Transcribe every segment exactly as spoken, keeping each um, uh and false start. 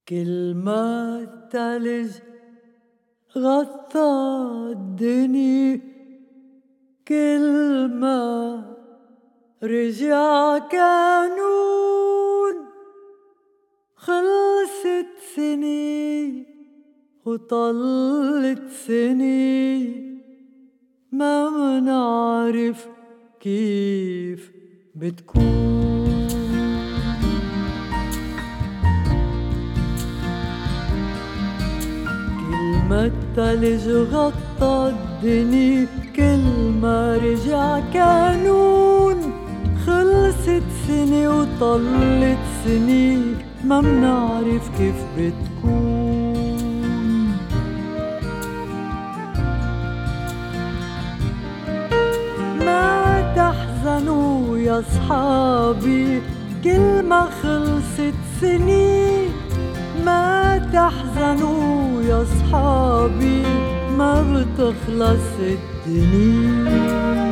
كل ما التلج غطى الدنيا، كل ما رجع كانون. خلصت سنة وطلت سنة، ما منعرف كيف بتكون. كل ما التلج غطى الدنيا، كل ما رجع كانون. خلصت سنة وطلت سنة، ما منعرف كيف بتكون. ما تحزنوا يا صحابي، كل ما خلصت سنة. ما تحزنوا يا صحابي، ما بتخلص الدنيا.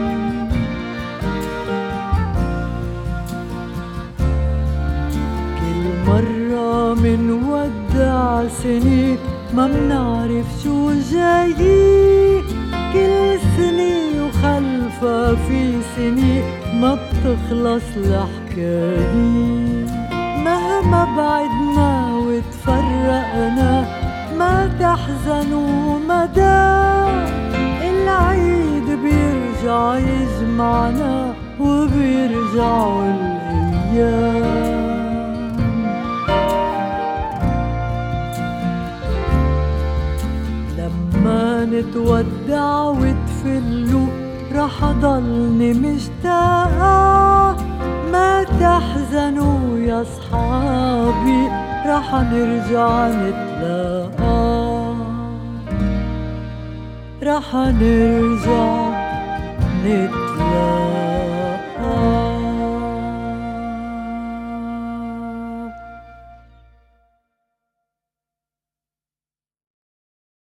مرة من ودع سنة، ما منعرف شو جاي. كل سنة وخلفها في سنة، ما بتخلص الحكاية. مهما بعدنا وتفرقنا، ما تحزنوا مدى. العيد بيرجع يجمعنا، وبيرجعوا الأيام. لما نتودع وتفلوا، رح ضلني مشتاقة. ما تحزنوا يا صحابي، رح نرجع نتلاقى. رح نرجع نتلاقى.